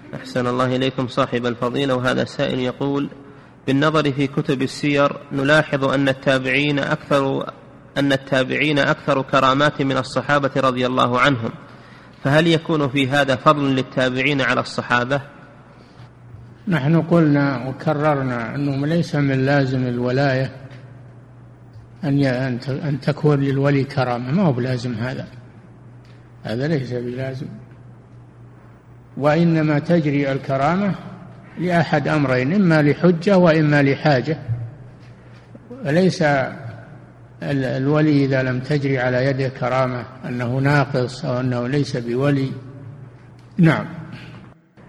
أحسن الله إليكم صاحب الفضيلة. وهذا سائل يقول: بالنظر في كتب السير نلاحظ أن التابعين أكثر كرامات من الصحابة رضي الله عنهم، فهل يكون في هذا فضل للتابعين على الصحابة؟ نحن قلنا وكررنا أنه ليس من لازم الولاية أن تكون للولي كرامة، ما هو بلازم هذا ليس بلازم، وإنما تجري الكرامة لأحد أمرين: إما لحجة وإما لحاجة. وليس الولي إذا لم تجري على يده كرامة أنه ناقص أو أنه ليس بولي. نعم.